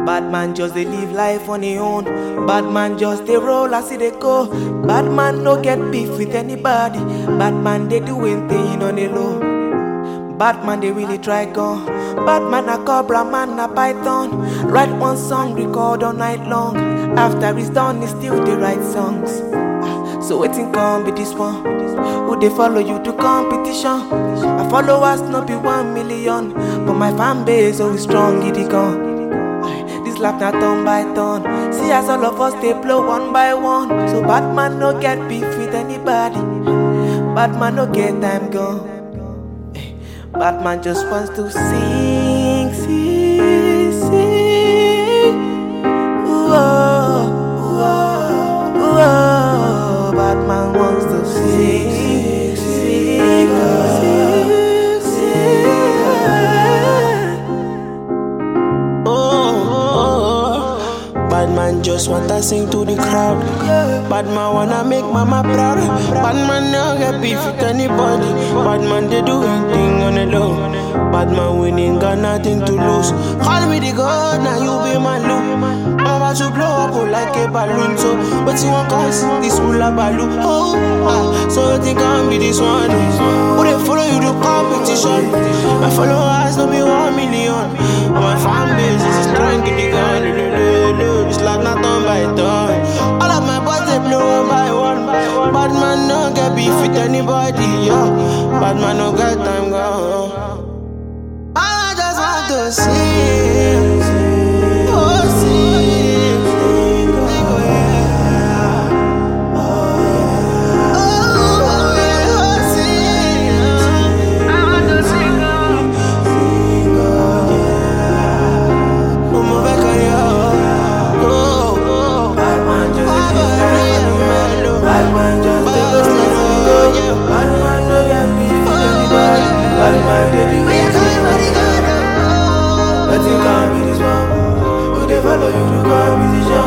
Bad man just they live life on his own. Bad man just they roll as they go. Bad man no get beef with anybody. Bad man they doing thing on the low. Bad man they really try gun. Bad man a cobra, man a python. Write one song, record all night long. After it's done, it's still they write songs. So waiting come be this one. Who they follow you to competition? My followers not be 1 million, but my fan base always strong, it gone. This life not turn by turn. See as all of us they blow one by one. So bad man no get beef with anybody. Bad man no get time gone. Bad man just wants to sing, sing, sing. Ooh, oh, ooh, oh, ooh, oh. Bad man wants to sing, sing, sing, sing, sing. Oh, bad man just wanna sing to the crowd. Bad man wanna make mama proud. Bad man no get beef with anybody. Bad man they do anything on the low. Bad man winning got nothing to lose. Call me the god, now you be my loop. I'm about to blow up like a balloon. So what you want cause this hula balloon? Oh, so you think I'll be this one? Who they follow you to competition? My followers don't be 1 million. And my fan base is strong in the gun. It's like not done by done. All of my boys they blow one by one. Bad man no get beef with anybody, yeah. Bad man no get time go. I just want to sing, oh sing, oh yeah, oh yeah, oh sing. I want to sing, oh yeah. I'm back on you. Bad man just bad man just bad man no get beef with anybody. Bad man they do it. But you can't be this one. Who they follow you to competition?